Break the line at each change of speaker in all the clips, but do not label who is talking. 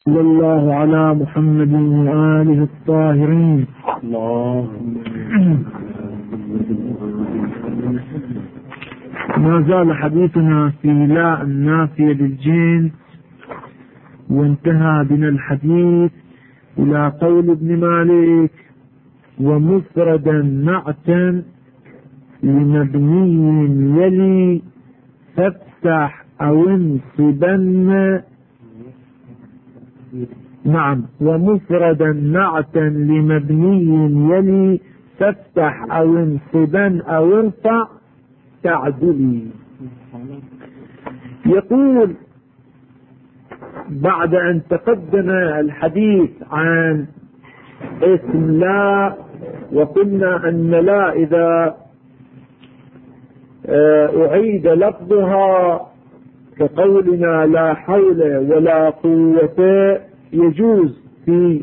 صلى الله على محمد وآله الطاهرين. ما زال حديثنا في لا النافية للجنس، وانتهى بنا الحديث إلى قول ابن مالك: ومفردا نعتا لمبني يلي فافتح أو انصبن. نعم، ومفردا نعتا لمبني يلي فافتح أو انصبن أو ارفع تعدلي. يقول بعد أن تقدم الحديث عن اسم لا، وقلنا أن لا إذا أعيد لفظها كقولنا لا حول ولا قوة يجوز في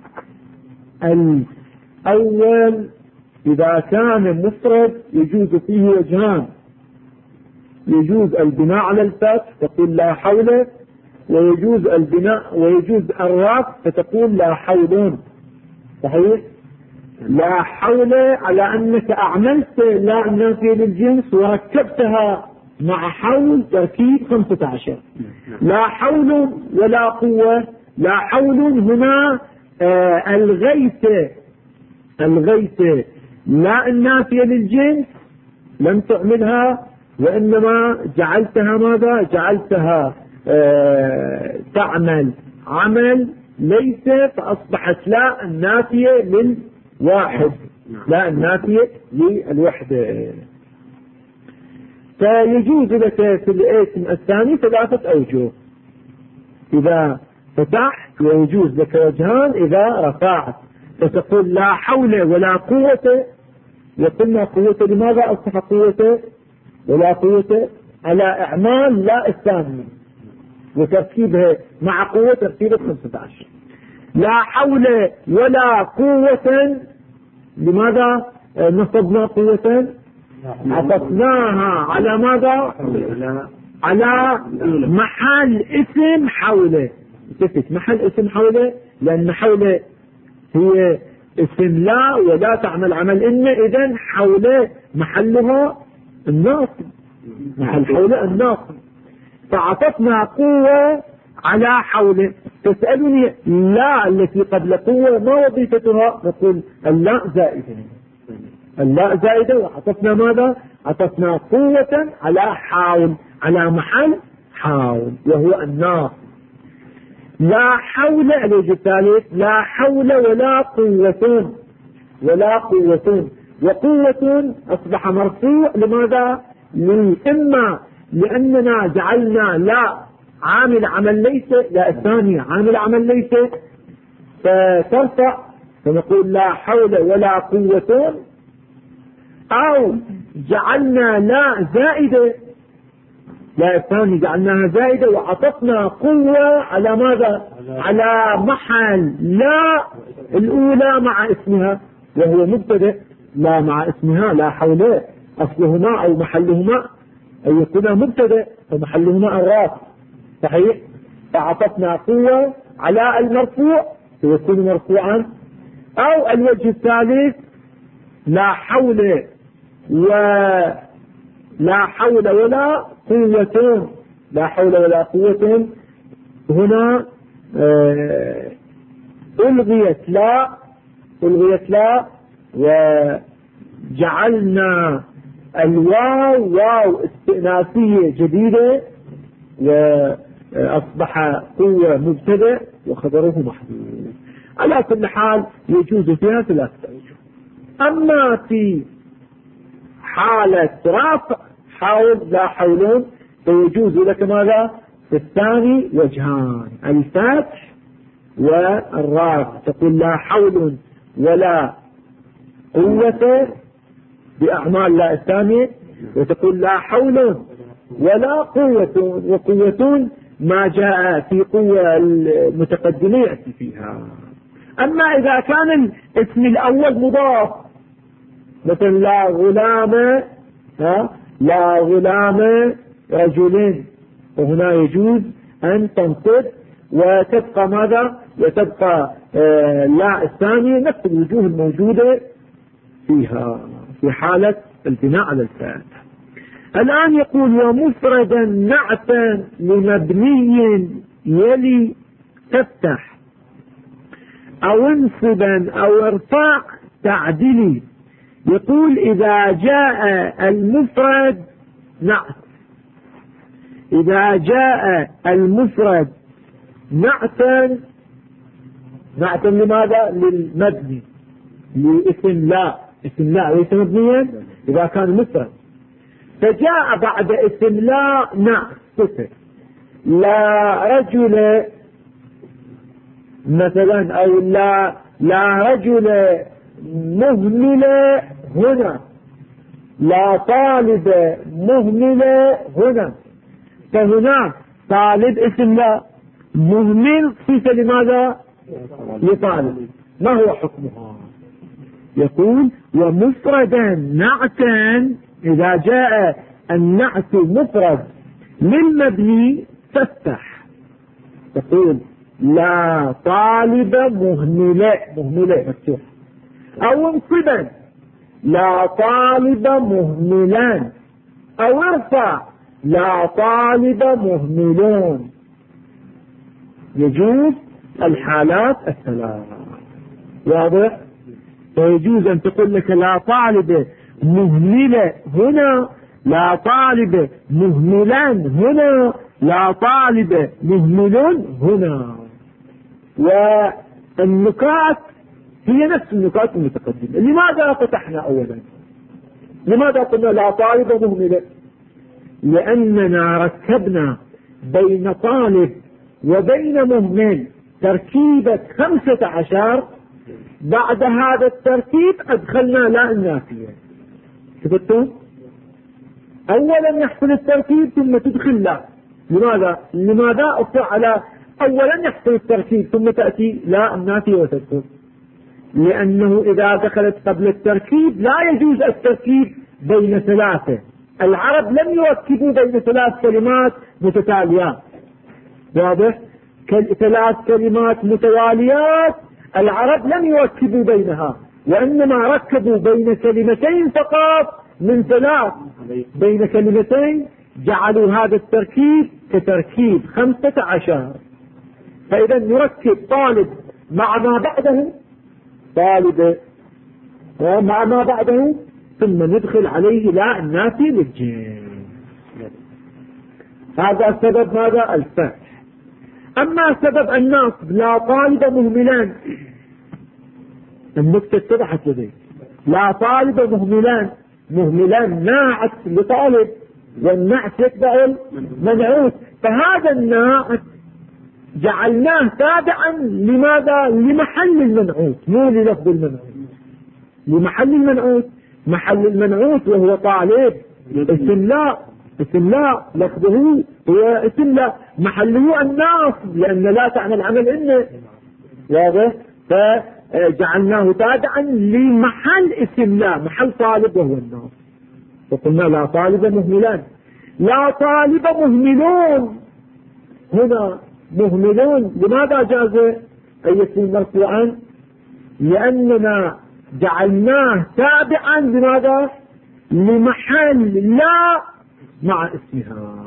الأول إذا كان مفرد يجوز فيه وجهان: يجوز البناء على الفتح تقول لا حول، ويجوز البناء ويجوز الرفع فتقول لا حول. صحيح؟ لا حول على أنك أعملت لا النافية للجنس وركبتها مع حول تركيب 15. لا حول ولا قوة. لا حول هنا الغيت لا النافية للجنس لم تعملها، وإنما جعلتها ماذا؟ جعلتها تعمل عمل ليس، فأصبحت لا النافية للواحد، لا النافية للوحدة. فيجوز لك في الاسم الثاني 3 أوجه: إذا فتحت، ويجوز لك وجهان إذا رفعت، فتقول لا حول ولا قوة. وقلنا قوة لماذا أصبح قوة ولا قوة؟ على إعمال لا الثاني وتركيبها مع قوة تركيبة 15. لا حول ولا قوة، لماذا نصبنا قوة؟ عطفناها على ماذا؟ على محل اسم حوله. تفت محل اسم حوله، لأن حوله هي اسم لا ولا تعمل عمل إن، إذن حوله محلها الناصب، محل حوله الناصب، فعطفنا قوة على حوله. تسألني لا التي قبل قوة ما وظيفتها؟ نقول اللاء زائدة، اللاء زائدة، وعطفنا ماذا؟ عطفنا قوة على حاول، على محل حاول وهو الناصب. لا حول الوجه الثالث: لا حول ولا قوة، ولا قوة. وقوة أصبح مرفوع لماذا؟ إما لأننا جعلنا لا عامل عمل ليس، لا الثانية عامل عمل ليس فترفع، فنقول لا حول ولا قوة، أو جعلنا لا زائدة، لا الثاني جعلناها زائدة وعطفنا قوة على ماذا؟ على محل لا الأولى مع اسمها، وهو مبتدأ لا مع اسمها لا حول، أصلهما أو محلهما أن يكون مبتدأ فمحلهما الرافع. صحيح؟ فعطفنا قوة على المرفوع فيكون مرفوعا. أو الوجه الثالث: لا حول لا حول ولا قوة، لا حول ولا قوة. هنا ألغيت لا وجعلنا الواو واو استئنافية جديدة، وأصبح قوة مبتدأ وخبره محذوف. على كل حال يجوز فيها 3 أوجه. أما في حالة رفع حاول لا حولون فيجوز لك ماذا؟ في الثاني وجهان: الفتح والرفع، تقول لا حول ولا قوة بأعمال لا الثانية، وتقول لا حول ولا قوة، وقوة ما جاء في قوة المتقدمة يأتي فيها. أما إذا كان الاسم الأول مضاف، مثل لا غلام لا غلام رجلين، وهنا يجوز أن تنصب وتبقى ماذا؟ وتبقى لا الثانية نفس الوجوه الموجودة فيها في حالة البناء على الفعل. الآن يقول ومفردا نعتا لمبني يلي تفتح أو انصبا أو ارفع تعدلي. يقول إذا جاء المفرد نعت، إذا جاء المفرد نعتا لماذا؟ للمبني، لاسم لا، اسم لا ليس مبنيا إذا كان مفرد، فجاء بعد اسم لا نعت صفة لا رجل مثلا، أو لا رجل مهمل هنا، لا طالب مهمل هنا. فهنا طالب اسم لا، مهمل صفة لماذا؟ لطالب. ما هو حكمها؟ يقول ومفردا نعتا إذا جاء النعت مفرد للمبني تفتح، تقول لا طالب مهملة مفتوح، أو انصبا لا طالب مهملان، أو ارفع لا طالب مهملون. يجوز الحالات الثلاث. واضح؟ فيجوز أن تقول لك لا طالب مهملة هنا، لا طالب مهملان هنا، لا طالب مهملون هنا. والنكات هي نفس النكات المتقدمة. لماذا فتحنا أولا؟ لماذا قلنا لا طالب مهملة؟ لأننا ركبنا بين طالب وبين مهمل تركيبة 15، بعد هذا التركيب أدخلنا لا النافية. شفتوا؟ أولا يحصل التركيب ثم تدخل لا. لماذا أفعل أولا يحصل التركيب ثم تأتي لا النافية وتدخل؟ لأنه إذا دخلت قبل التركيب لا يجوز التركيب بين ثلاثة. العرب لم يركبوا بين 3 كلمات متتاليات. واضح؟ 3 كلمات متواليات العرب لم يركبوا بينها، وإنما ركبوا بين كلمتين فقط من 3، بين كلمتين جعلوا هذا التركيب كتركيب 15. فإذا نركب طالب مع ما بعده، طالب مع ما بعده، ثم ندخل عليه لا النافي للجنس. هذا سبب ماذا؟ الفتح. أما سبب النصب لا طالب مهملان، النكتة اتضحت لدي. لا طالب مهملان ناعت لطالب، والنعت يتبع المنعوت، فهذا الناعت جعلناه تابعا لماذا؟ لمحل المنعوت، مو للفظ المنعوت، لمحل المنعوت. محل المنعوت وهو طالب اسم لا لفظه هو اسم لا، محله الناصب لأن لا تعني العمل إنه. واضح؟ فجعلناه تابعا لمحل اسم لا، محل طالب وهو الناصب. وقلنا لا طالب مهملان، لا طالب مهملون هنا. مهملون لماذا جاز أن يكون مرفوعا؟ لأننا جعلناه تابعا لماذا؟ لمحل لا مع اسمها.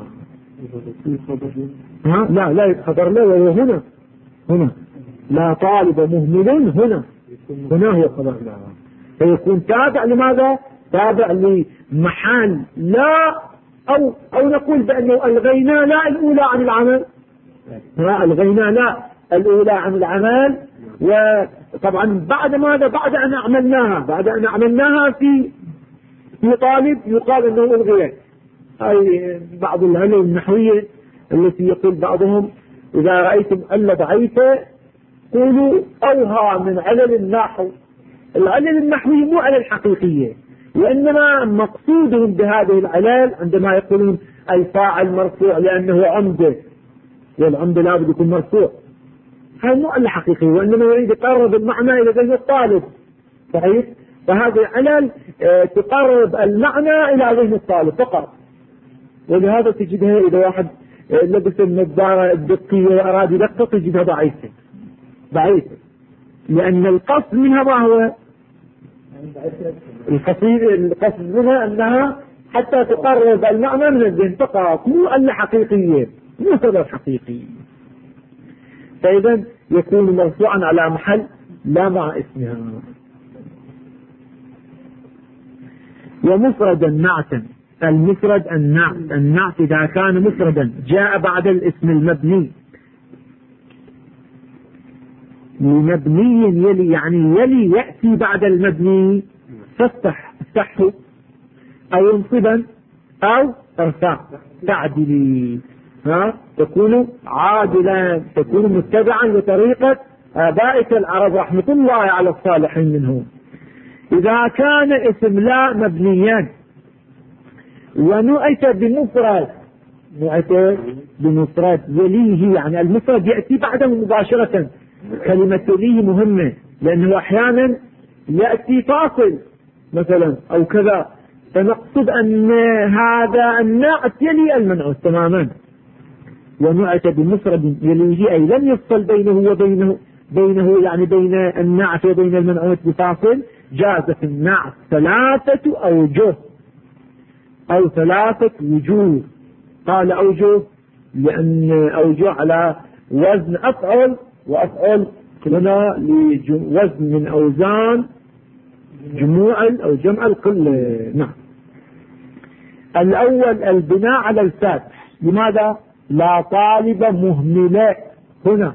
لا خبر لا، وهو هنا لا طالب مهمل هنا هو خبر لا، فيكون تابع لماذا؟ تابع لمحل لا، أو نقول بأنه ألغينا لا الأولى عن العمل. ألغينا لا الأولى عن العمل. وطبعا بعد ماذا؟ بعد أن عملناها في طالب يقال أنه ألغيت. هاي بعض العلل النحوية التي يقول بعضهم إذا رأيتم أل ضعيفة قولوا أوها من علل النحو. العلل النحوية مو علل حقيقية، وإنما مقصودهم بهذه العلل عندما يقولون الفاعل مرفوع لأنه عمده، والعمده لابد يكون مرفوع، هذا مو علة حقيقية، وإنما يريد يقرب المعنى إلى ذهن الطالب. صحيح؟ فهذه علل تقرب المعنى إلى ذهن الطالب فقط. ولهذا تجدها إذا واحد لبس النظارة الدقية وأراد يدقق يجدها ضعيفة ضعيفة، لأن القصد منها ما هو؟ القصد منها أنها حتى تقرب المعنى من الذهن فقط، مو أن حقيقية، مو سبب حقيقي. فإذا يكون مرفوعا على محل لا مع اسمها. ومفردا نعتا، المفرد النعت إذا كان مفردا جاء بعد الاسم المبني لمبني يلي، يعني يلي يأتي بعد المبني، افتحه أو انصبا أو ارفع تعدلي، تكون عادلا، تكون متبعا لطريقة آبائك العرب رحمة الله على الصالحين منهم. إذا كان اسم لا مبنيا ونؤت بمفرد يليه، يعني المفرد يأتي بعده مباشرة. كلمة يليه مهمة لأنه أحيانا يأتي فاصل مثلا أو كذا، فنقصد أن هذا النعت يلي المنعوت تماما. ونؤت بمفرد يليه أي لم يفصل بينه يعني بين النعت وبين المنعوت بفاصل، جاز في النعت 3 أوجه أو 3 وجوه. قال أوجه لأن أوجه على وزن أفعل، وأفعل هنا لوزن من أوزان جموع أو جمع القلة. نعم. الأول البناء على الفتح. لماذا؟ لا طالب مهملة هنا.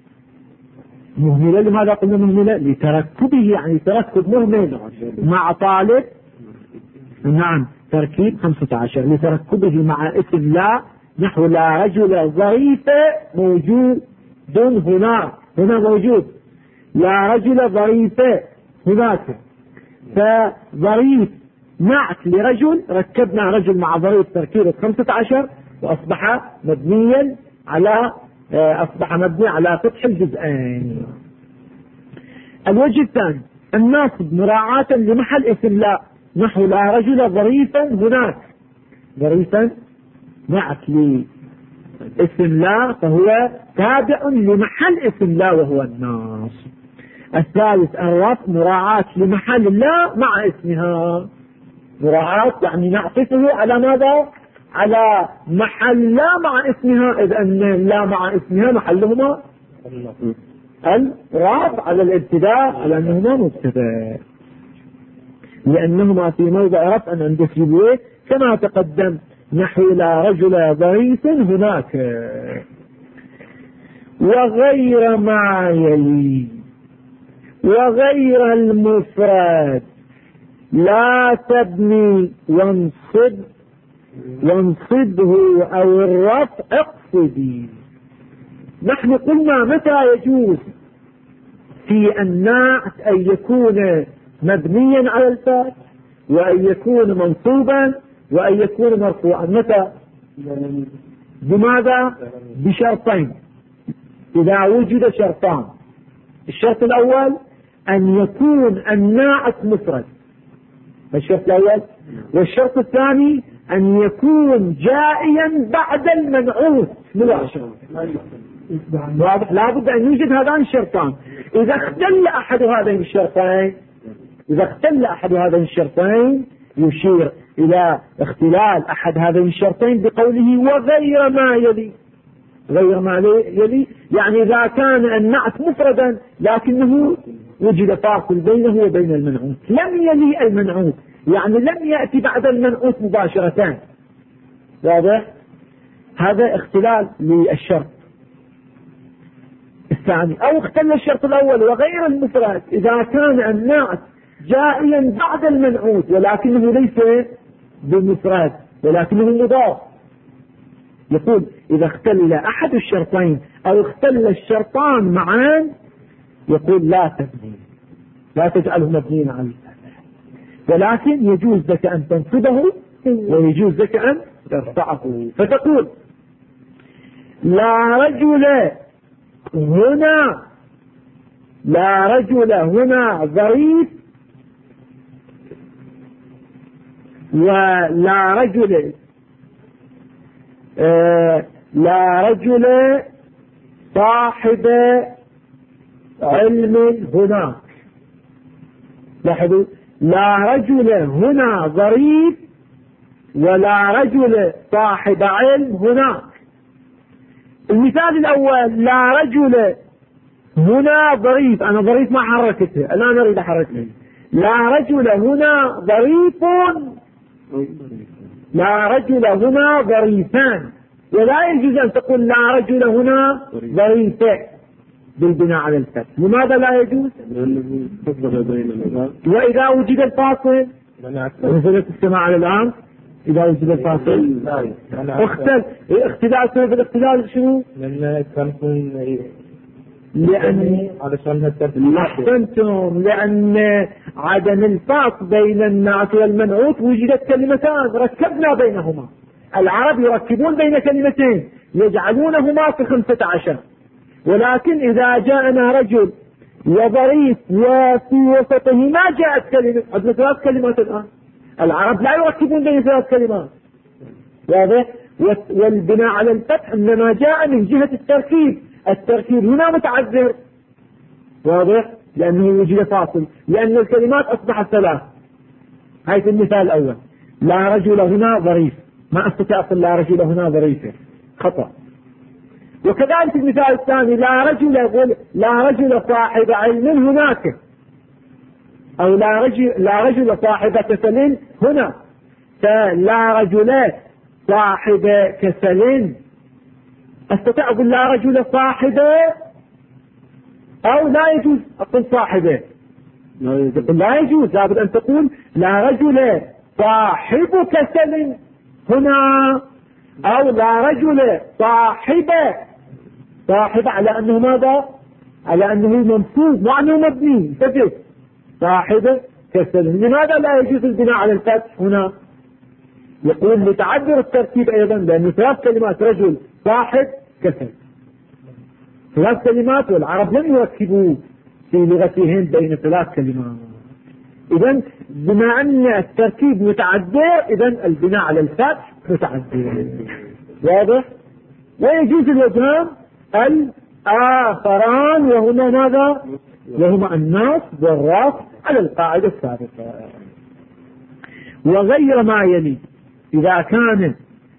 مهملة لماذا قلنا مهملة؟ لتركبه، يعني تركب مهمل مع طالب. نعم، تركيب 15 لتركبه مع اسم لا، نحو لا رجل ظريفة موجود هنا موجود، لا رجل ظريفة هناك. فظريف نعت لرجل، ركبنا رجل مع ظريف تركيبه 15 وأصبح مبنيا على فتح الجزئين. الوجه الثاني الناصب مراعاة لمحل اسم لا، نحو لا رجل ظريفا هناك. ظريفا نعت لاسم لا فهو تابع لمحل اسم لا وهو الناصب. الثالث الرفع مراعاة لمحل لا مع اسمها. مراعاة يعني نعطفه على ماذا؟ على محل لا مع اسمها، إذ أن لا مع اسمها محلهما الرفع على الابتداء، على أنهما مبتدأ، لأنهما في موضع رفع عند سيبويه كما تقدم، نحو لا رجل ظريف هناك. وغير ما يلي، وغير المفرد لا تبني وانصبه أو الرفع اقصدي. نحن قلنا متى يجوز في النعت أن يكون مبنيا على الفتح، وأن يكون منصوبا، وأن يكون مرفوعا. متى؟ بماذا؟ بشرطين. إذا وجد شرطان، الشرط الأول أن يكون الناعت مفرد، الشرط الأول. والشرط الثاني أن يكون جائيا بعد المنعوت مباشرة. واضح؟ لابد أن يوجد هذان الشرطان. إذا اختل أحد هذين الشرطين يشير إلى اختلال أحد هذين الشرطين بقوله وغير ما يلي. غير ما يلي يعني إذا كان النعت مفردا لكنه وجد فاصل بينه وبين المنعوت، لم يلي المنعوت، يعني لم يأتي بعد المنعوت مباشرة. واضح؟ هذا اختلال للشرط الثاني. أو اختل الشرط الأول وغير المفرد إذا كان النعت جائيا بعد المنعوت ولكنه ليس بمفرد ولكنه مضاف. يقول إذا اختل أحد الشرطين أو اختل الشرطان معا، يقول لا تبني، لا تجعله مبنيا على الفتح، ولكن يجوز لك أن تنصبه ويجوز لك أن ترفعه. فتقول لا رجل هنا ظريف، ولا رجل لا رجل صاحب علم هناك. لاحظوا، لا رجل هنا ظريف ولا رجل صاحب علم هناك. المثال الأول لا رجل هنا ظريف، أنا ظريف ما حركته، الآن أريد أحركه. لا رجل هنا ظريف، لا رجل هنا ظريفان، ولا يجوز أن تقول لا رجل هنا ظريفة بالبناء على الفتح. لماذا لا يجوز؟ وإذا وجد الفاصل نزلت السماء على الآن، إذا وجد الفاصل اختلاف في الاختلاف شنو؟ لأن أحسنتم، لأن عدم الفاصل بين النعت والمنعوت وجدت كلمتان ركبنا بينهما. العرب يركبون بين كلمتين يجعلونهما في 15، ولكن إذا جاءنا رجل وظريف وفي وسطه ما جاءت كلمة، عندنا 3 كلمات الآن. العرب لا يركبون بين 3 كلمات، واضح؟ والبناء على الفتح إنما جاء من جهة التركيب. التركيب هنا متعذر، واضح؟ لأنه وجد فاصل، لأن الكلمات أصبحت 3. هاي في المثال الأول، لا رجل هنا ظريف، ما أستطيع أقول لا رجل هنا ظريفة، خطأ. وكذلك المثال الثاني، لا رجل صاحب علم هناك، أو لا رجل صاحب كسل هنا. فلا رجل صاحب كسل، أستطيع أقول لا رجل صاحب، أو لا يجوز أقول صاحبه؟ لا يجوز، لابد أن تقول لا رجل صاحب كسل هنا، أو لا رجل صاحب على أنه ماذا؟ على أنه منصوب مع أنه مبني، فتح صاحب كسل. لماذا لا يجوز البناء على الفتح هنا؟ يقول لتعذر الترتيب أيضا، لأنه 3 كلمات، رجل صاحب كسل، 3 كلمات، والعرب لم يركبوا في لغتهم بين 3 كلمات. إذن بما أن التركيب متعذر، إذن البناء على الفتح متعذر، واضح؟ ويجوز الوجهان الآخران، وهما ماذا؟ وهما النصب والرفع على القاعدة السابقة. وغير ما يلي، إذا كان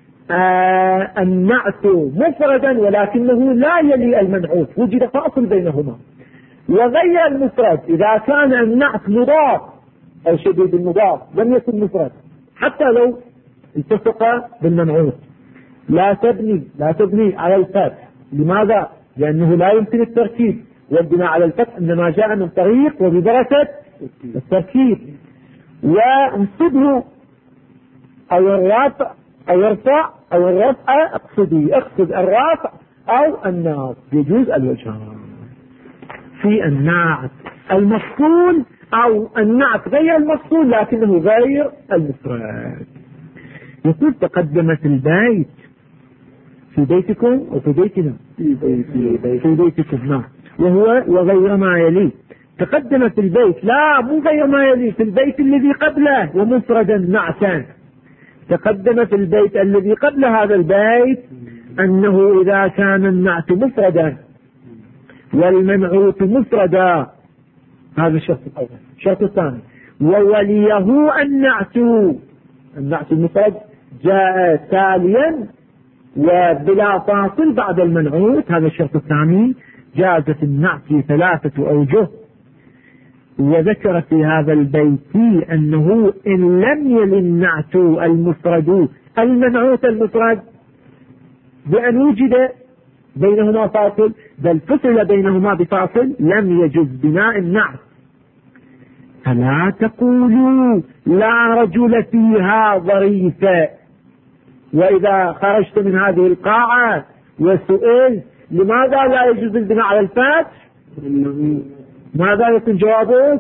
النعت مفردا ولكنه لا يلي المنعوت، وجد فاصل بينهما. وغير المفرد، إذا كان النعت مضاف أو شديد المضاف لم يكن مفرد، حتى لو التصق بالمنعوت، لا تبني على الفتح. لماذا؟ لأنه لا يمكن التركيب، والبناء على الفتح إنما جاء من طريق وببركة التركيب. وانصبه أو الرفع أو الرفع، اقصد الرفع أو النصب، يجوز الوجهان في النعت المفصول أو النعت غير المفصول لكنه غير المفرد. يقول تقدمت البيت في بيتكم وفي بيتنا، في بيتكم، نعم. وغير ما يلي، تقدمت البيت، لا مو غير ما يلي، في البيت الذي قبله ومفردا نعتا. تقدمت البيت الذي قبل هذا البيت أنه إذا كان النعت مفردا والمنعوت مفردا، هذا الشرط الأول. الشرط الثاني، ووليه النعت المفرد جاء تاليا وبلا فاصل بعد المنعوت، هذا الشرط الثاني. جازت النعت في 3 أوجه. وذكر في هذا البيت أنه إن لم يل النعت المفرد المنعوت المفرد بأن وجد بينهما فاصل، بل فصل بينهما بفاصل، لم يجوز بناء النعت. فلا تقولوا لا رجل فيها ظريفة. وإذا خرجت من هذه القاعة وسئلت لماذا لا يجوز البناء على الفتح، ماذا يكون جوابك؟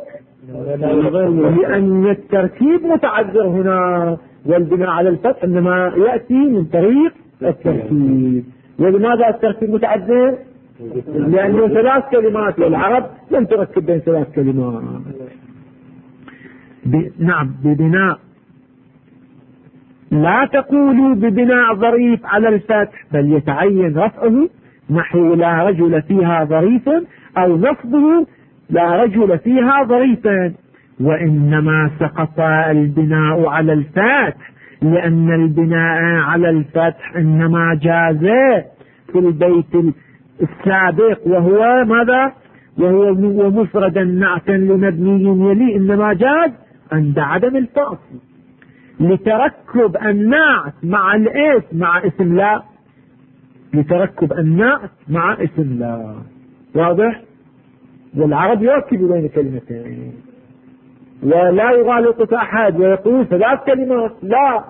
لأن التركيب متعذر هنا، والبناء على الفتح إنما يأتي من طريق التركيب. ولماذا التركيب متعذر؟ لأنه 3 كلمات، والعرب لم تركب بين 3 كلمات. نعم، ببناء لا تقولوا ببناء ظريف على الفتح، بل يتعين رفعه نحو لا رجل فيها ظريف، أو نصبه لا رجل فيها ظريفا. وإنما سقط البناء على الفتح لأن البناء على الفتح إنما جاز في البيت السابق، وهو ماذا؟ وهو مفردا نعتا لمبني يلي، إنما جاز عند عدم الفاصل لتركب النعت مع الاسم مع اسم لا، لتركب النعت مع اسم لا. واضح؟ والعرب يركب بين كلمتين ولا يغالط أحد ويقول 3 كلمات، لا،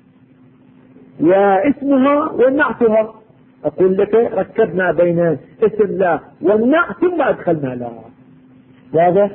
واسمها ونعتها. أقول لك ركبنا بين اسم لا والنعت ثم أدخلنا لا. واضح؟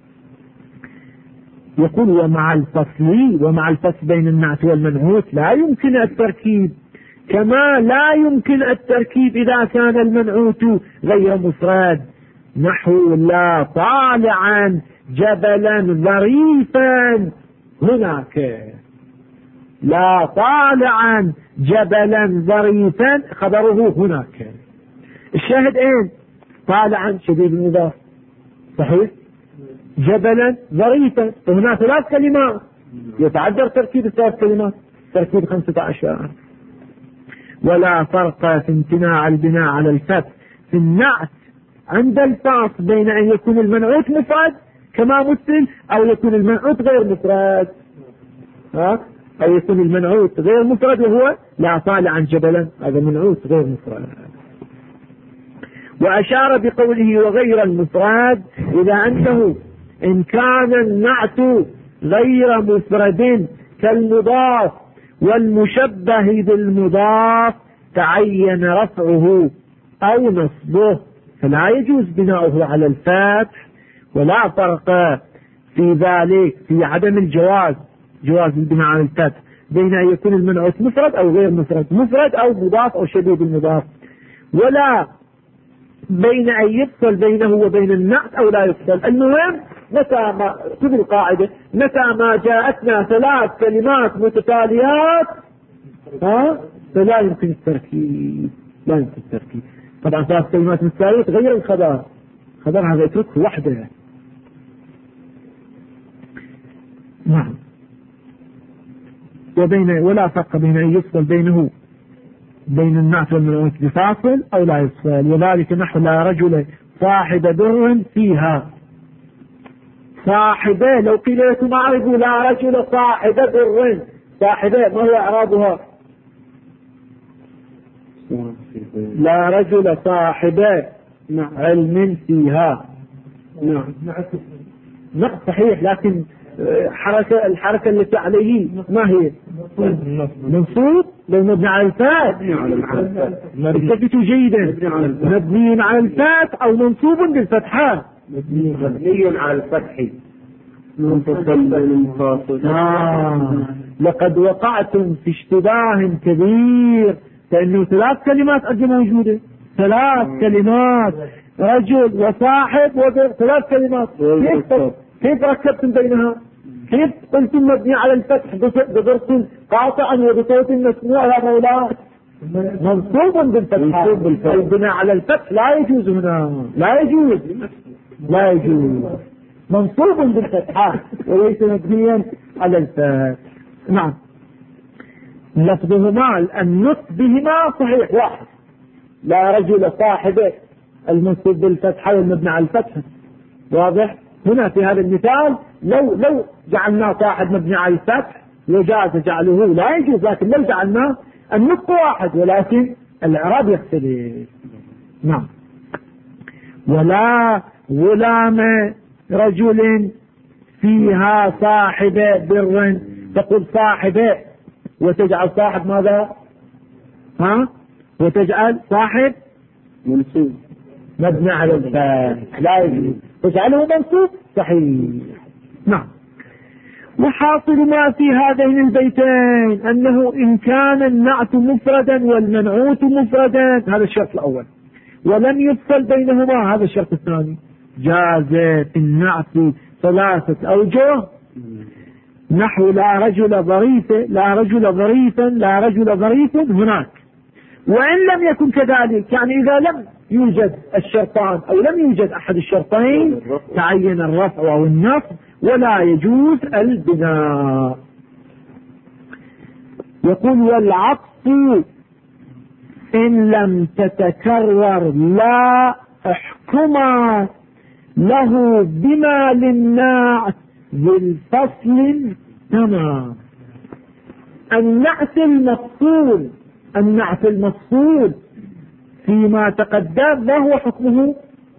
يقول ومع الفصل بين النعت والمنعوت لا يمكن التركيب، كما لا يمكن التركيب إذا كان المنعوت غير مفرد، نحو لا طالعا جبلا ظريفا. هناك لا طالعا جبلا ظريفا خبره هناك. الشاهد اين؟ طالعا شديد المضاف صحيح، جبلا ظريفا، وهنا 3 كلمات يتعذر تركيب 3 كلمات، تركيب 15. ولا فرق في امتناع البناء على الفتح في النعت عند الفاصل بين أن يكون المنعوت مفرد كما مثل، أو يكون المنعوت غير مفرد، أو يكون المنعوت غير مفرد وهو لا طالعا جبلا، هذا منعوت غير مفرد. وأشار بقوله وغير المفرد إلى أنه إن كان النعت غير مفرد كالمضاف والمشبه بالمضاف تعين رفعه أو نصبه، فلا يجوز بناؤه على الفتح، ولا فرق في ذلك في عدم جواز البناء على الفتح بين أن يكون المنعوت مفرد أو غير مفرد، مفرد أو مضاف أو شبيه بالمضاف، ولا بين أن يفصل بينه وبين النعت أو لا يفصل. المهم متى ما خذ القاعدة، متى ما جاءتنا 3 كلمات متتاليات فلا يمكن التركيب، لا يمكن التركيب. طبعا 3 كلمات متتاليات غير الخبر هذا يتركه وحده. نعم. ولا فرق بين أن يفصل بين النعت والمنعوت بفاصل أو لا يفصل، وذلك نحو لا رجل صاحب بر فيها. صاحبه لو قيل لكم اعرفوا لا رجل صاحب بر، صاحبه ما هو اعرابها؟ لا رجل صاحب علم فيها. نعم صحيح، لكن الحركة التي عليه ما هي؟ منصوب لو مبني على الفات، انتبهوا جيدا، مبني على الفات او منصوب بالفتحان،
مبني على الفتح
لقد وقعتم في اشتباه كبير، لأنه 3 كلمات أجل موجودة، 3 كلمات رجل وصاحب وبر، 3 كلمات، كيف ركبتم بينها؟ كيف قلتم مبني على الفتح بضرب قاطعا وبصوت مسموع يا مولانا؟ منصوب بالفتح، البناء على الفتح لا يجوز هنا، لا يجوز منصوب بالفتحة وليس مبنيا على الفتح. نعم. لفظهما النطق بهما صحيح واحد، لا رجل صاحبه المنصوب بالفتحة والمبني على الفتح. واضح؟ هنا في هذا المثال لو جعلنا صاحب مبني على الفتح وجاز جعله لا يجوز، لكن لو جعلنا النطق واحد ولكن الإعراب يختلف. نعم. ولا غلام رجل فيها صاحب بر، تقول صاحب وتجعل صاحب ماذا؟ وتجعل صاحب
منصوب
مبني على الفتح، لا يجوز، تجعله منصوب صحيح. نعم. وحاصل ما في هذين البيتين أنه إن كان النعت مفردا والمنعوت مفردا، هذا الشرط الأول، ولم يفصل بينهما، هذا الشرط الثاني، جاز في النعت 3 أوجه نحو لا رجل ظريف، لا رجل ظريفا، لا رجل ظريف هناك. وإن لم يكن كذلك، يعني إذا لم يوجد الشرطان أو لم يوجد أحد الشرطين تعين الرفع أو النصب ولا يجوز البناء. يقول والعطف إن لم تتكرر لا احكما له بما للنعت بالفصل تمام. النعت المفصول، النعت المفصول فيما تقدم ما هو حكمه؟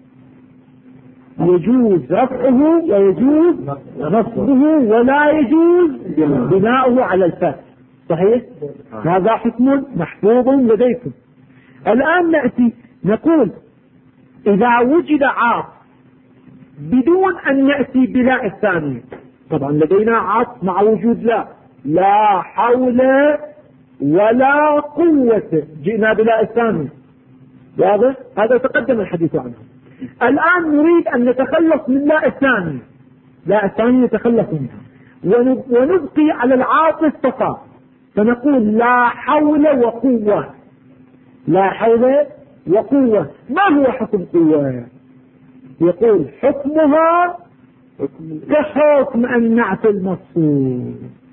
يجوز رفعه ويجوز نصبه ولا يجوز بناؤه على الفتح. صحيح؟ هذا حكم محفوظ لديكم. الآن نأتي نقول إذا وجد عاطف بدون أن نأتي بلا الثانية، طبعا لدينا عاطف مع وجود لا حول ولا قوة، جئنا بلا الثانية، واضح؟ هذا تقدم الحديث عنه. الآن نريد أن نتخلص من لا الثانية، لا الثانية نتخلص منها ونبقي على العاطف فقط، فنقول لا حول وقوة، لا حول وقوة. ما هو حكم قوة؟ يقول حكمها كحكم النعت المفصول،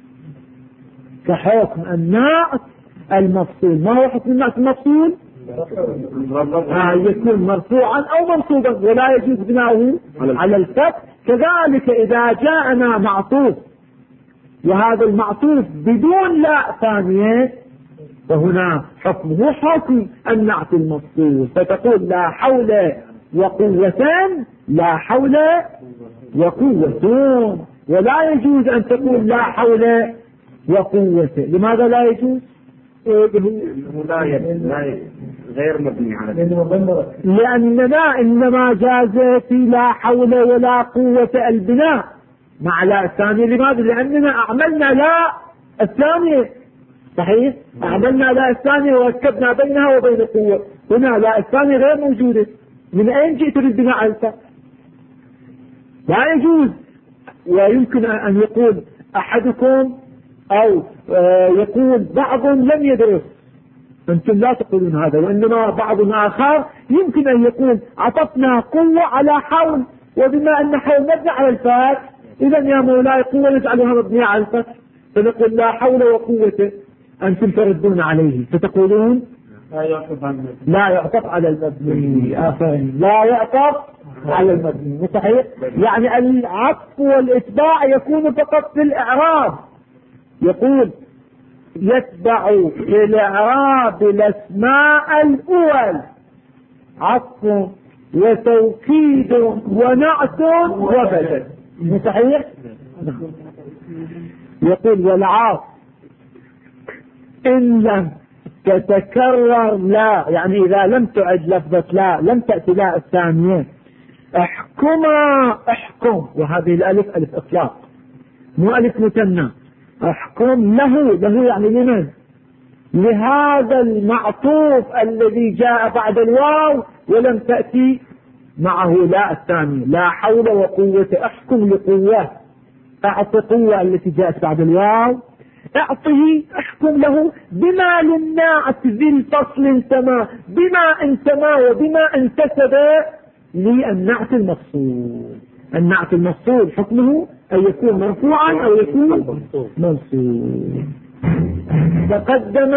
كحكم النعت المفصول. ما هو حكم النعت المفصول؟ يكون مرفوعا أو منصوبا ولا يجوز بناؤه على الفتح. كذلك إذا جاءنا معطوف وهذا المعطوف بدون لا ثانية فهنا حكمه حكم النعت المفصول، فتقول لا حول وقوة، لا حول وقوة، ولا يجوز أن تقول لا حول وقوة. لماذا لا يجوز؟
غير مبني على
لأننا إنما جاز في لا حول ولا قوة البناء مع لا الثانية. لماذا؟ لأننا أعملنا لا الثانية. صحيح؟ أعملنا لا الثانية وركبنا بينها وبين القوة. هنا لا الثانية غير موجودة، من أين جئت للبناء على الفتح؟ لا يجوز. ويمكن أن يقول أحدكم أو يقول بعض لم يدرس، أنتم لا تقولون هذا، وإنما بعض آخر يمكن أن يقول عطفنا قوة على حول، وبما أن حول مبني على الفتح إذا يا مولاي قوة نجعلها مبنية على الفتح، فنقول لا حول وقوة. أنتم تردون عليه فتقولون لا يعطف على المبني، لا يعطف على المبني. صحيح؟ يعني العطف والإتباع يكون فقط في الإعراب. يقول يتبع في الإعراب الأسماء الأول عطف وتوكيد ونعت وبدل. صحيح؟ يقول والعاطف إن لم تتكرر لا، يعني إذا لم تعد لفظة لا، لم تأتي لا الثانية، احكما، احكم، وهذه الألف ألف إطلاق مو ألف مثنى، احكم له يعني لمن؟ لهذا المعطوف الذي جاء بعد الواو ولم تأتي معه لا الثانية. لا حول وقوة، احكم لقوة، اعط قوة التي جاءت بعد الواو، اعطه احكم له بما للناعت ذي الفصل انتمى، بما انتمى وبما انتسب للنعت المفصول. النعت المفصول حكمه أن يكون مرفوعا أو يكون منصوب. تقدم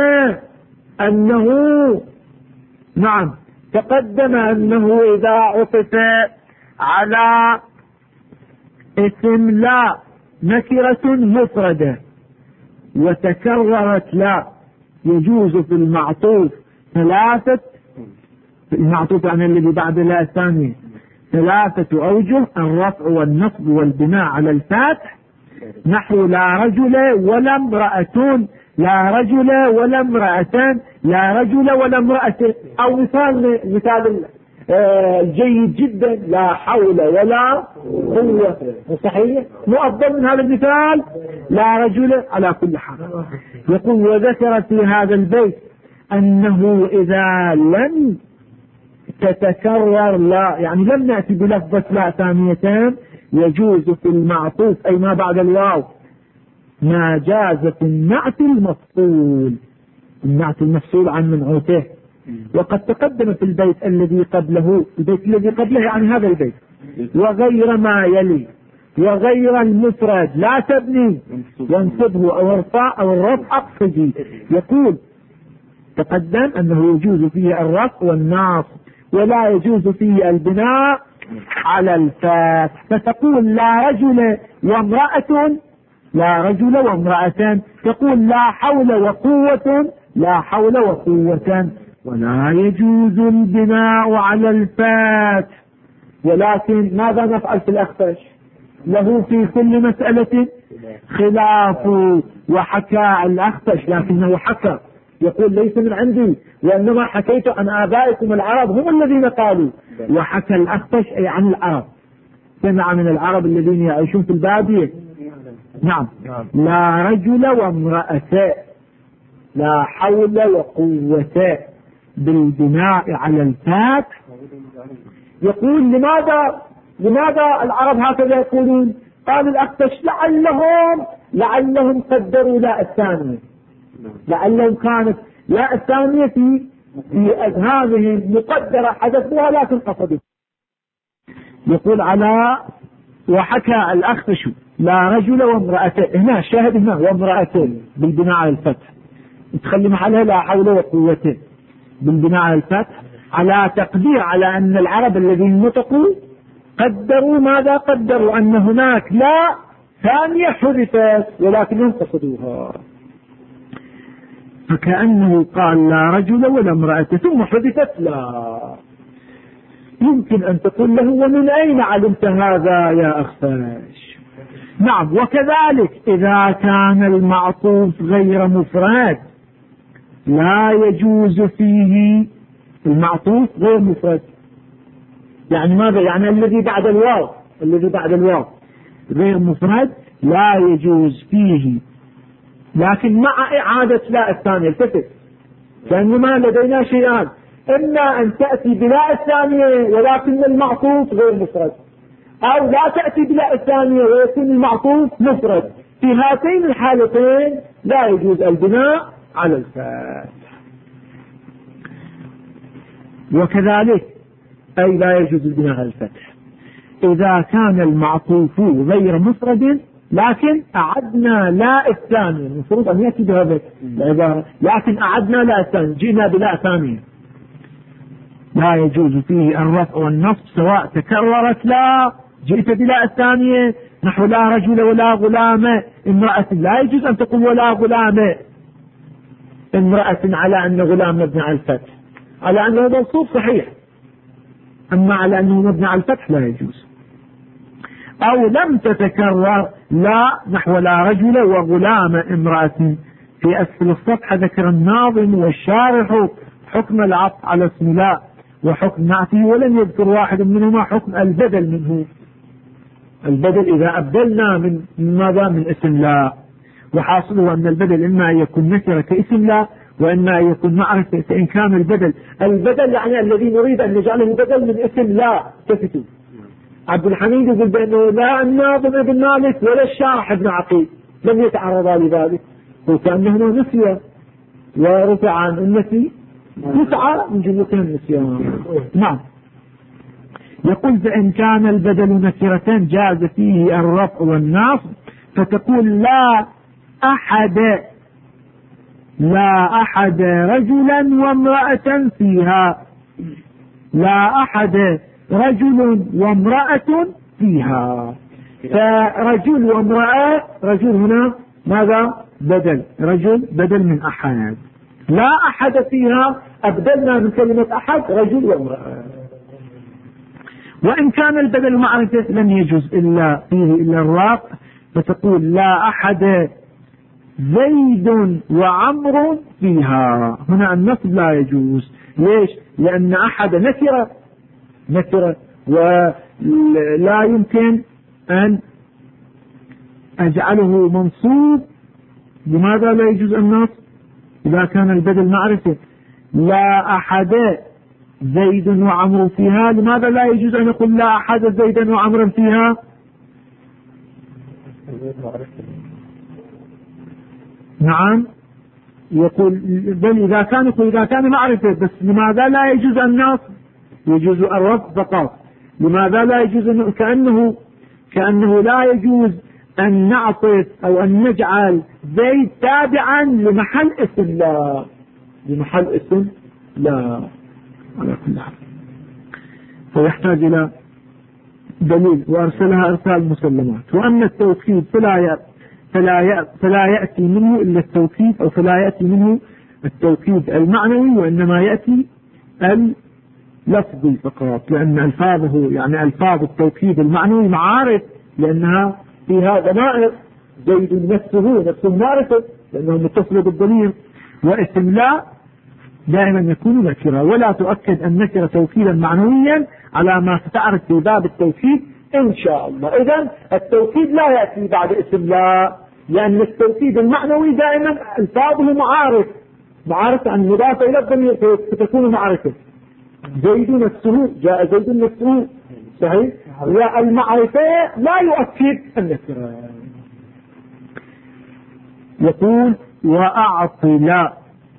أنه إذا عطف على اسم لا نكرة مفردة وتكررت لا يجوز في المعطوف ثلاثة، المعطوف عن الذي بعد لا الثانية، ثلاثة أوجه: الرفع والنصب والبناء على الفتح، نحو لا رجل ولا امرأة، لا رجل ولا امرأة، لا رجل ولا امرأة. أو مثال جيد جدا: لا حول ولا قوة. صحيح؟ مو أفضل من هذا المثال؟ لا رجل. على كل حال يقول: وذكر في هذا البيت أنه إذا لم تتكرر لا، يعني لم نأتي بلفظة لا ثانيتين، يجوز في المعطوف أي ما بعد الواو ما جاز في النعت المفصول، النعت المفصول عن منعوته. وقد تقدم في البيت الذي قبله، البيت الذي قبله يعني هذا البيت، وغير ما يلي وغير المفرد لا تبني وانصبه أو ارفع أو الرفع اقصدي. يقول تقدم أنه يجوز فيه الرفع والنصب ولا يجوز فيه البناء على الفتح. فتقول لا رجل وامرأة، لا رجل وامرأة، تقول لا حول وقوة، لا حول وقوة، ولا يجوز البناء على الفتح. ولكن ماذا نفعل في الأخفش؟ له في كل مسألة خلاف. وحكى الأخفش لكنه حكى، يقول ليس من عندي وإنما حكيت عن آبائكم العرب هم الذين قالوا. وحكى الأخفش أي عن العرب، سمع من العرب الذين يعيشون في البادية. نعم، لا رجل وامرأة، لا حول وقوة بالبناء على الفتح. يقول لماذا العرب هكذا يقولون؟ قال الأخفش لعلهم قدروا لا الثانية، لعلهم كانت لا الثانية في أذهانهم مقدرة حدثوها لكن قصدوا. يقول على وحكى الأخفش لا رجل وامرأة، هنا شاهد هنا وامرأة بالبناء على الفتح، تخلي محلها لا حول وقوة بالبناء على الفتح، على تقدير على أن العرب الذين نطقوا قدروا ماذا؟ قدروا أن هناك لا ثانية حذفت ولكنهم قصدوها. فكأنه قال لا رجل ولا امرأة ثم حذفت لا. يمكن أن تقول له ومن أين علمت هذا يا أخفاش؟ نعم، وكذلك إذا كان المعطوف غير مفرد لا يجوز فيه، المعطوف غير مفرد يعني ماذا؟ يعني الذي بعد الواو غير مفرد لا يجوز فيه، لكن مع إعادة لا الثانية. التفت، لأنما لدينا شيئان، إما أن تأتي بلا الثانية ولكن المعطوف غير مفرد، أو لا تأتي بلا الثانية ويكون المعطوف مفرد. في هاتين الحالتين لا يجوز البناء على الفتح. وكذلك أي لا يجوز البناء على الفتح إذا كان المعطوف غير مفرد لكن أعدنا لا الثانية، المفروض أن يأتي بهذه العبارة، لكن أعدنا لا الثانية، جئنا بلا ثانية. لا يجوز فيه الرفع والنصب سواء تكررت لا، جئت بلا الثانية، نحو لا رجل ولا غلام امرأة، لا يجوز أن تقول ولا غلام امرأة على أن غلام مبني على الفتح، على أنه منصوب صحيح، أما على أنه مبني على الفتح لا يجوز. أو لم تتكرر لا، نحو لا رجل وغلام امرأة. في أسفل الصفحة ذكر الناظم والشارح حكم العطف على اسم لا وحكم نعته، ولم يذكر واحد منهما حكم البدل منه. البدل إذا أبدلنا من ماذا؟ من اسم لا. وحاصله أن البدل إما أن يكون نكرة كاسم لا، وإما أن يكون معرفة. فإن كان البدل يعني الذي نريد أن نجعله بدل من اسم لا. تفتوا عبد الحميد يقول بأنه لا الناظم ابن مالك ولا الشارح ابن عقيل لم يتعرضا لذلك، وكأنهما نسيا ورفع عن النسي يسعى من جملتهم النسيان. نعم. يقول فإن كان البدل نكرة جاز فيه الرفع والنصب، فتقول لا أحد رجلا وامرأة فيها، لا أحد رجل وامرأة فيها. فرجل وامرأة، رجل هنا ماذا؟ بدل، رجل بدل من أحد، لا أحد فيها أبدلنا من كلمة أحد رجل وامرأة. وإن كان البدل معرفة لم يجوز إلا فيه إلا الرفع، فتقول لا أحد زيد وعمر فيها. هنا النصب لا يجوز. ليش؟ لأن أحد نكرة ولا يمكن أن أجعله منصوب. لماذا لا يجوز النصب؟ إذا كان البدل معرفة. لا أحد زيد وعمر فيها، لماذا لا يجوز أن يقول لا أحد زيدا وعمرا فيها؟ نعم. يقول بل إذا كان معرفة، بس لماذا لا يجوز النصب؟ يجوز الرفع فقط. لماذا لا يجوز؟ كأنه لا يجوز أن نعطف أو أن نجعل زيد تابعا لمحل اسم لا، لمحل اسم لا على كل حال. فيحتاج إلى دليل، وأرسلها إرسال مسلمات. وأما التوكيد فلا يأتي منه إلا التوكيد، أو فلا يأتي منه التوكيد المعنوي، وإنما يأتي اللفظي فقط، لأن ألفاظه يعني ألفاظ التوكيد المعنوي معارف، لأنها فيها ضمائر. زيد نفسه معرفة لأنه متصل بالضمير. واسم لا دائما يكون نكرة، ولا تؤكد النكرة توكيدا معنويا على ما ستعرف في باب التوكيد إن شاء الله. إذن التوكيد لا يأتي بعد اسم لا، لأن التوكيد المعنوي دائما ألفاظه معارف عن مضافة إلى الضمير فتكون معرفة. زيد نفسه، جاء زيد نفسه، صحيح. والمعرفة لا يؤكد النكرة. يقول وأعطي لا،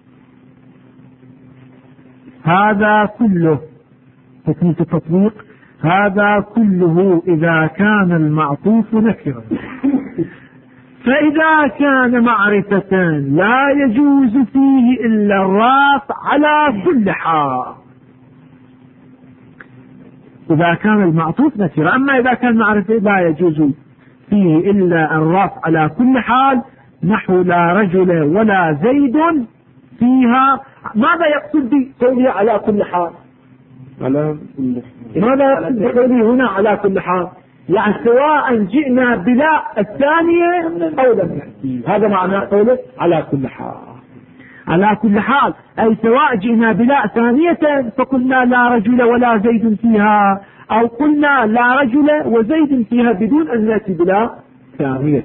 هذا كله تكملة التطبيق، هذا كله إذا كان المعطوف نكرا. فإذا كان معرفة لا يجوز فيه إلا الرفع على كل حال، إذا كان المعطوف نكرا. أما إذا كان معرفة لا يجوز فيه إلا الرفع على كل حال، نحو لا رجل ولا زيد فيها. ماذا يقصد بقوله على كل حال؟ ماذا بقوله هنا على كل حال؟ يعني سواء جئنا بلا الثانية أو لم نأتي، هذا معنى قوله على كل حال. على كل حال أي سواء جئنا بلا ثانية فقلنا لا رجل ولا زيد فيها، أو قلنا لا رجل وزيد فيها بدون أن نأتي بلا ثانية.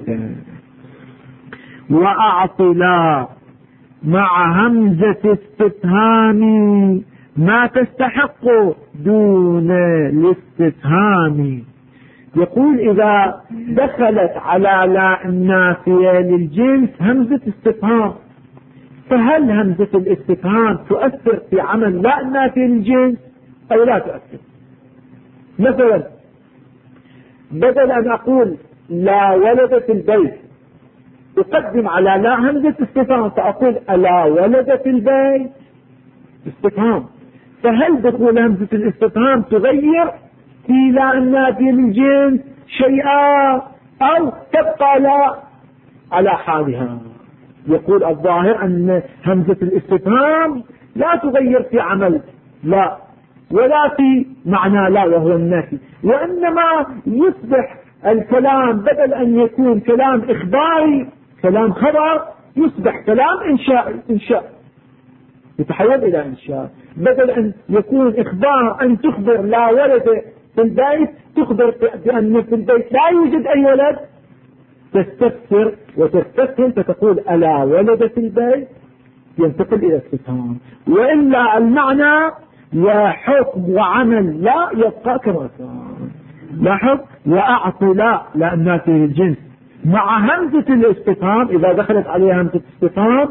وأعطي لا مع همزة استفهام ما تستحق دون الاستفهام. يقول إذا دخلت على لا النافية للجنس همزة استفهام، فهل همزة الاستفهام تؤثر في عمل لا النافية للجنس أو لا تؤثر؟ مثلا بدل أن أقول لا ولد في البيت أقدم على لا همزة استفهام فأقول ألا ولد في البيت استفهام. فهل دخول همزة الاستفهام تغير في لا النافية للجنس شيئا أو تبقى لا على حالها؟ يقول الظاهر أن همزة الاستفهام لا تغير في عمل لا ولا في معنى لا وهو النافي، وإنما يصبح الكلام بدل أن يكون كلام إخباري كلام خبر يصبح كلام إنشاء يتحول إلى إنشاء. بدل أن يكون إخبار أن تخبر لا ولد في البيت تخبر بأن في البيت لا يوجد أي ولد، تستفسر وتستفهم فتقول ألا ولد في البيت، ينتقل إلى استفهام. وإلا المعنى وحكم وعمل لا يبقى كما كان. لاحظ وأعطي لا النافية للجنس مع همزة الاستفهام إذا دخلت عليها همزة الاستفهام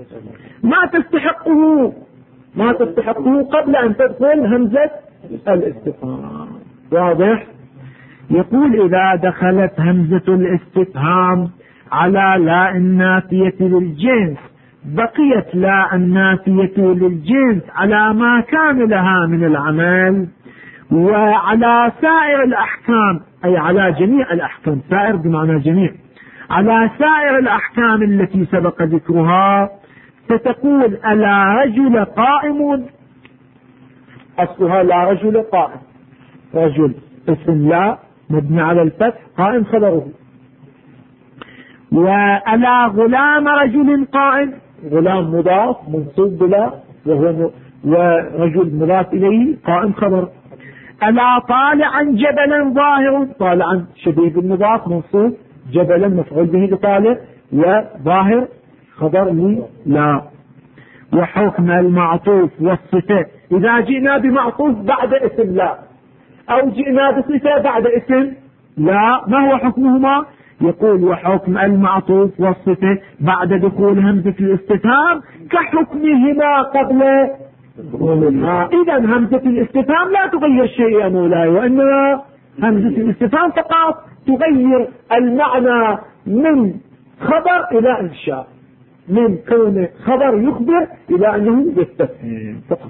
ما تستحقه قبل أن تدخل همزة الاستفهام. واضح؟ يقول إذا دخلت همزة الاستفهام على لا النافية للجنس بقيت لا النافية للجنس على ما كان لها من العمل وعلى سائر الأحكام، أي على جميع الأحكام، سائر بمعنى جميع، على سائر الأحكام التي سبق ذكرها. فتقول ألا رجل قائم، أصلها لا رجل قائم، رجل اسم لا مبني على الفتح قائم خبره. وألا غلام رجل قائم، غلام مضاف منصوب بلا ورجل مضاف إليه قائم خبر. ألا طالعا جبلا ظاهر، طالعا شديد المضاف منصوب، جبلا مفعول به لطالع، وظاهر خبر لي لا. وحكم المعطوف والصفة إذا جئنا بمعطوف بعد اسم لا أو جئنا بصفة بعد اسم لا ما هو حكمهما؟ يقول وحكم المعطوف والصفة بعد دخول همزة الاستفهام كحكمهما قبل دخولها. إذا همزة الاستفهام لا تغير شيء يا مولاي، وإنما همزة الاستفهام فقط تغير المعنى من خبر إلى إنشاء، من كونه خبر يخبر إلى أنه يستفهم فقط.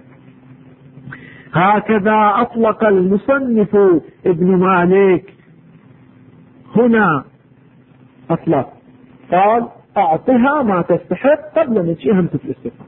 هكذا أطلق المصنف ابن مالك هنا، أطلق قال أعطها ما تستحق قبل مجيء همزة الاستفهام.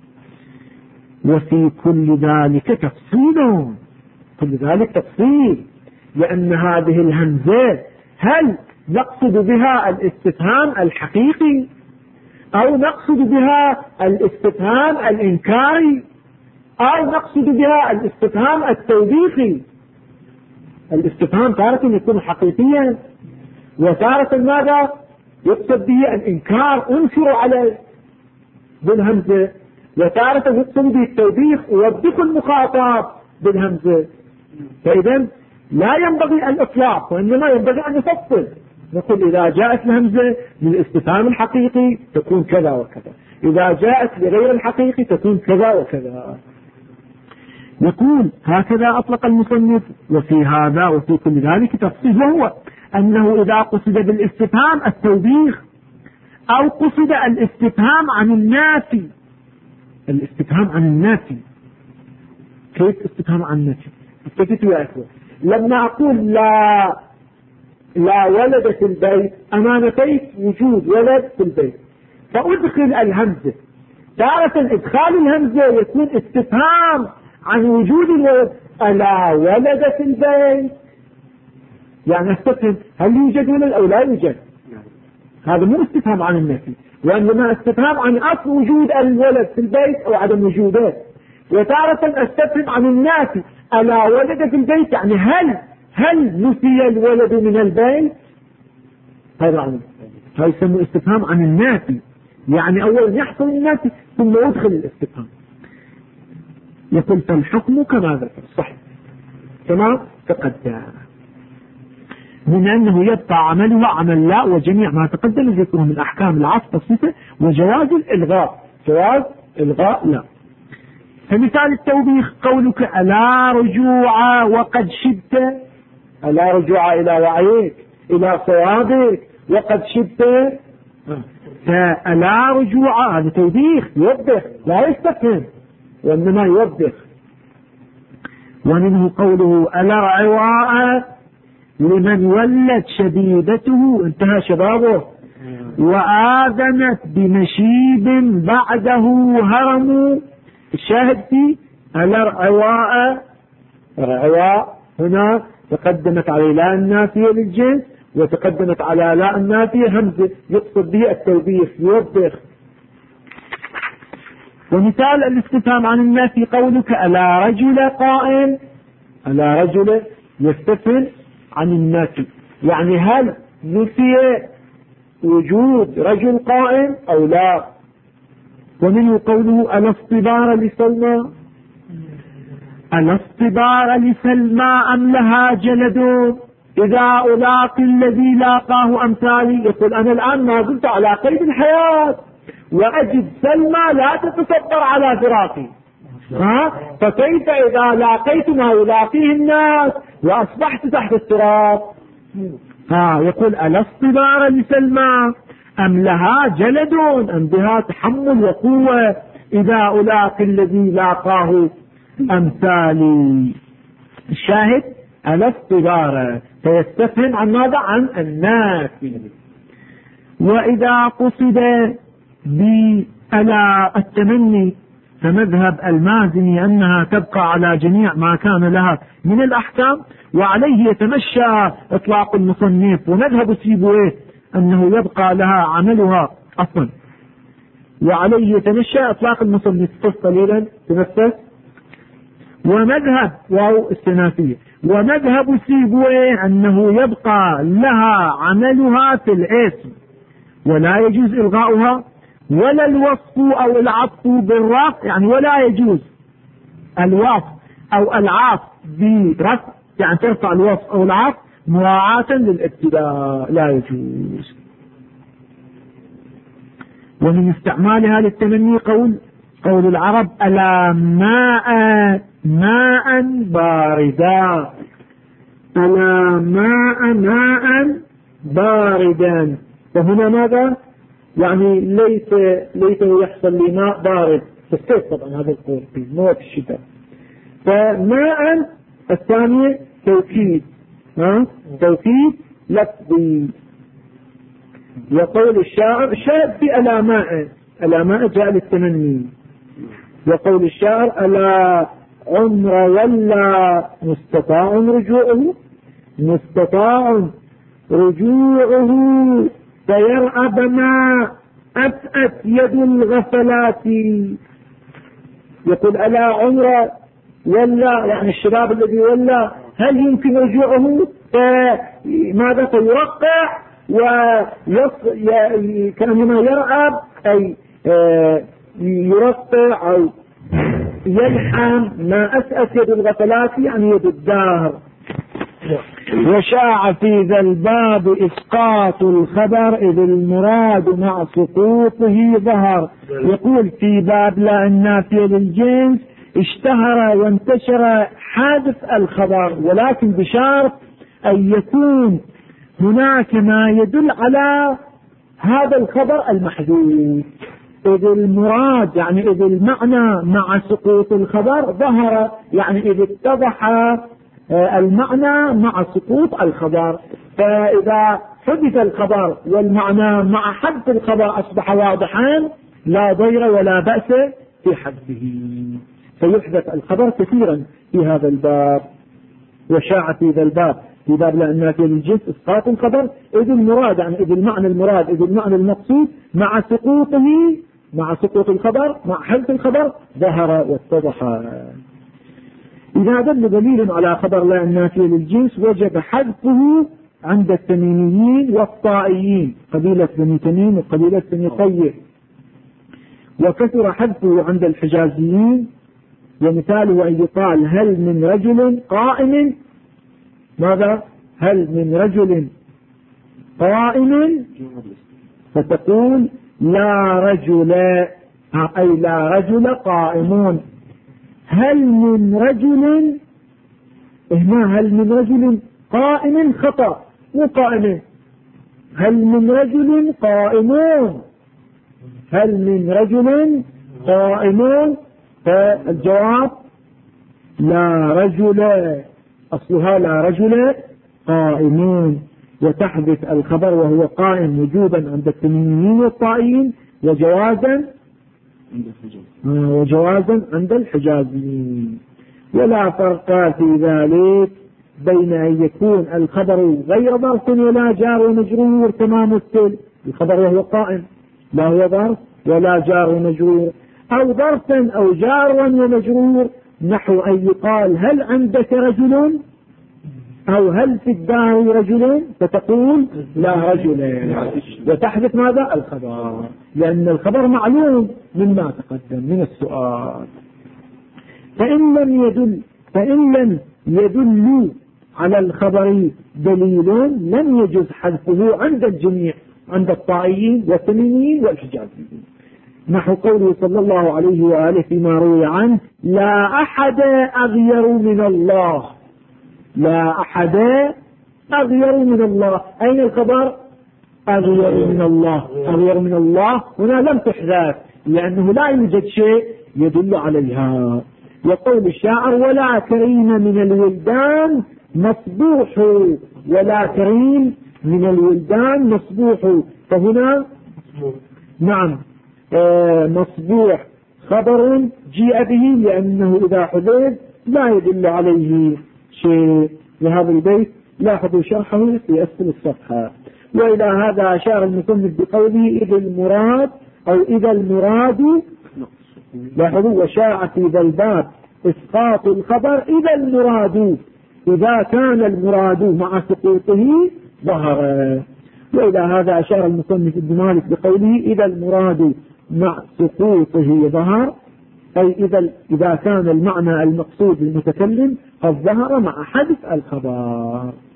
وفي كل ذلك تفصيل، كل ذلك تفصيل، لأن هذه الهمزة هل نقصد بها الاستفهام الحقيقي أو نقصد بها الاستفهام الإنكاري أو نقصد بها الاستفهام التوبيخي؟ الاستفهام تارة يكون حقيقيا، وتارة ماذا يقصد به الإنكار، أنكر عليه بالهمزة، وتارة يقصد به التوبيخ، يوبخ المخاطب بالهمزة. فإذا لا ينبغي الإطلاق، وإنما ينبغي أن يفصل. نقول إذا جاءت الهمزة للاستفهام الحقيقي تكون كذا وكذا، إذا جاءت لغير الحقيقي تكون كذا وكذا. يقول هكذا أطلق المصنف وفي هذا وفي كل ذلك تفصيل، وهو أنه إذا قصد بالاستفهام التوبيخ أو قصد الاستفهام عن النافي. الاستفهام عن النافي كيف استفهام عن النافي؟ استفدت يا أخوة، لما أقول لا ولد في البيت، أنا نفيت وجود ولد في البيت فأدخل الهمزة. تارة إدخال الهمزة يكون استفهام عن وجود الولد، ألا ولد في البيت، يعني استفهم هل يوجد ولد أو لا يوجد. هذا مو استفهام عن النفي، وإنما استفهام عن أصل وجود الولد في البيت أو عدم وجوده. وتارة استفهم عن النافي، ألا ولد في البيت، يعني هل نفي الولد من البيت؟ هذا يسمى استفهام عن النافي، يعني أولا يحصل النافي ثم يدخل الاستفهام. يقول فالحكم كما ذكر صحيح كما تقدم، من أنه يبقى عمله عمل لا، وجميع ما تقدم ذكره من أحكام العطف والصفة وجواز الإلغاء، جواز إلغاء لا. فمثال التوبيخ قولك ألا رجوع وقد شبت، ألا رجوع إلى وعيك إلى صوابك وقد شبت، فألا رجوع هذا توبيخ يوبخ لا يستفهم وإنما يوبخ. ومنه قوله ألا عواء لمن ولت شبيبته انتهى شبابه وآذنت بمشيب بعده هرم. الشاهد في الرعواء، الرعواء هنا تقدمت على لا النافية للجنس وتقدمت على لا النافية همزة يقصد به التوبيخ يوبخ. ومثال الاستفهام عن النافي قولك ألا رجل قائم، ألا رجل يستفهم عن النافي، يعني هل نفي وجود رجل قائم أو لا. ومنه قوله ألا اصطبار لسلمى، ألا اصطبار لسلمى أم لها جلد إذا ألاقي الذي لاقاه أمثالي. يقول أنا الآن ما زلت على قيد الحياة وأجد سلمى لا تتصبر على فراقي، فكيف إذا لاقيت ما يلاقيه الناس وأصبحت تحت التراب. يقول ألا اصطبار لسلمى أم لها جلد أم بها تحمل وقوة إذا ألاقي الذي لاقاه أمثالي. الشاهد ألا اصطبار فيستفهم عن ماذا؟ عن النافي. وإذا قصد بألا التمني فمذهب المازني أنها تبقى على جميع ما كان لها من الأحكام، وعليه يتمشى إطلاق المصنف. ومذهب سيبويه أنه يبقى لها عملها أصلا، وعليه يتمشى إطلاق المصنف. قليلا تنفس. ومذهب واو استنافية، ومذهب سيبويه أنه يبقى لها عملها في الاسم ولا يجوز إلغاؤها، ولا الوصف أو العطف بالرفع، يعني ولا يجوز الوصف أو العطف برفع، يعني ترفع الوصف أو العطف مراعاة للابتداء لا يجوز. ومن استعمالها للتمني قول العرب ألا ماء باردا، ألا ماء باردا. فهنا ماذا؟ يعني ليته يحصل لي ماء بارد في الصيف، طبعا هذا القول في موت الشتاء. فماء الثانية توكيد، توكيد لفظي. وقول الشاعر في ألا ماء جاء للتمني. وقول الشاعر ألا عمر ولا مستطاع رجوعه فيرأب ما أتأت يد الغفلات. يقول ألا عمر ولا، يعني الشباب الذي ولا هل يمكن رجوعه؟ فماذا فيرقع كأنما يرأب أي يرقع أو يلحم ما أتأت يد الغفلات، يعني يد الدهر. وشاع في ذا الباب إسقاط الخبر إذ المراد مع سقوطه ظهر. يقول في باب لا النافية للجنس اشتهر وانتشر حادث الخبر، ولكن بشرط أن يكون هناك ما يدل على هذا الخبر المحذوف. إذ المراد يعني إذ المعنى مع سقوط الخبر ظهر، يعني إذ اتضح المعنى مع سقوط الخبر. فإذا حدث الخبر والمعنى مع حذف الخبر أصبح واضحا لا ضير ولا بأس في حذفه. فيحدث الخبر كثيرا في هذا الباب. وشاع في ذا الباب في باب لا النافية للجنس إسقاط الخبر إذ المراد يعني إذ المعنى المراد إذ المعنى المقصود مع سقوطه، مع سقوط الخبر مع حذف الخبر ظهر واتضح. إذا دل دليل على خبر لا النافية للجنس وجب حذفه عند التميميين والطائيين، قبيلة بني تميم وقبيلة بني طيب، وكثر حذفه عند الحجازيين. ومثاله أن يقال هل من رجل قائم، ماذا؟ هل من رجل قائم، فتقول لا رجل، أي لا رجل قائمون. هل من رجل هنا هل من رجل قائم خطأ، مو قائم. هل من رجل قائمون، هل من رجل قائمون. فالجواب لا رجل، أصلها لا رجل قائمون. وتحدث الخبر وهو قائم وجوبا عند التميميين والطائيين وجوازا عند الحجازيين. ولا فرق في ذلك بين أن يكون الخبر غير ظرف ولا جار ومجرور كما مثل الخبر وهو قائم لا هو ظرف ولا جار ومجرور، أو ظرفا أو جار ومجرور، نحو أن يقال هل عندك رجل أو هل في الدار رجل، فتقول لا رجل، وتحدث ماذا؟ الخبر، لأن الخبر معلوم مما تقدم من السؤال. فإن لم يدل على الخبر دليل لم يجوز حذفه عند الجميع، عند الطائيين والتميميين والحجازيين، نحو قوله صلى الله عليه وآله فيما روي عنه لا أحد أغير من الله، لا أحد أغير من الله. أين الخبر؟ أغير من الله، أغير من الله هنا لم تحذف لأنه لا يوجد شيء يدل عليها. وقول الشاعر ولا كريم من الولدان مصبوح، ولا كريم من الولدان مصبوح، فهنا نعم مصبوح خبر جيء به لأنه إذا حذف لا يدل عليه شيء. لهذا البيت لاحظوا شرحه في أسفل الصفحة. وإلى هذا أشار المصنف بقوله إذا المراد أو إذا المراد، لاحظوا وشاع في ذا الباب إسقاط الخبر إذا المراد، إذا كان المراد مع سقوطه ظهر. وإلى هذا أشار المصنف ابن مالك بقوله إذا المراد مع سقوطه ظهر، أي إذا كان المعنى المقصود المتكلم قد ظهر مع حدث الخبر.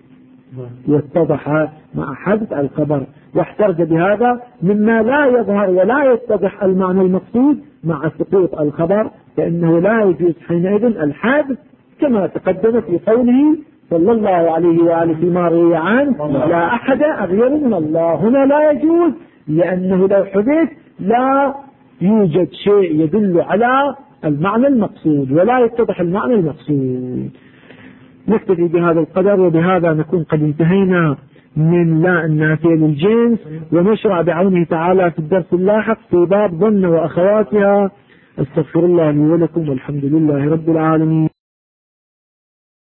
يتضح مع حدث الخبر، واحترز بهذا مما لا يظهر ولا يتضح المعنى المقصود مع سقوط الخبر، فإنه لا يجوز حينئذ الحدث كما تقدم في قوله صلى الله عليه وآله فيما روي عنه لا أحد أغير من الله. هنا لا يجوز، لأنه لو حدث لا يوجد شيء يدل على المعنى المقصود ولا يتضح المعنى المقصود. نكتفي بهذا القدر، وبهذا نكون قد انتهينا من لا النافية للجنس، ونشرع بعونه تعالى في الدرس اللاحق في باب ظن وأخواتها. استغفر الله لي ولكم، والحمد لله رب العالمين.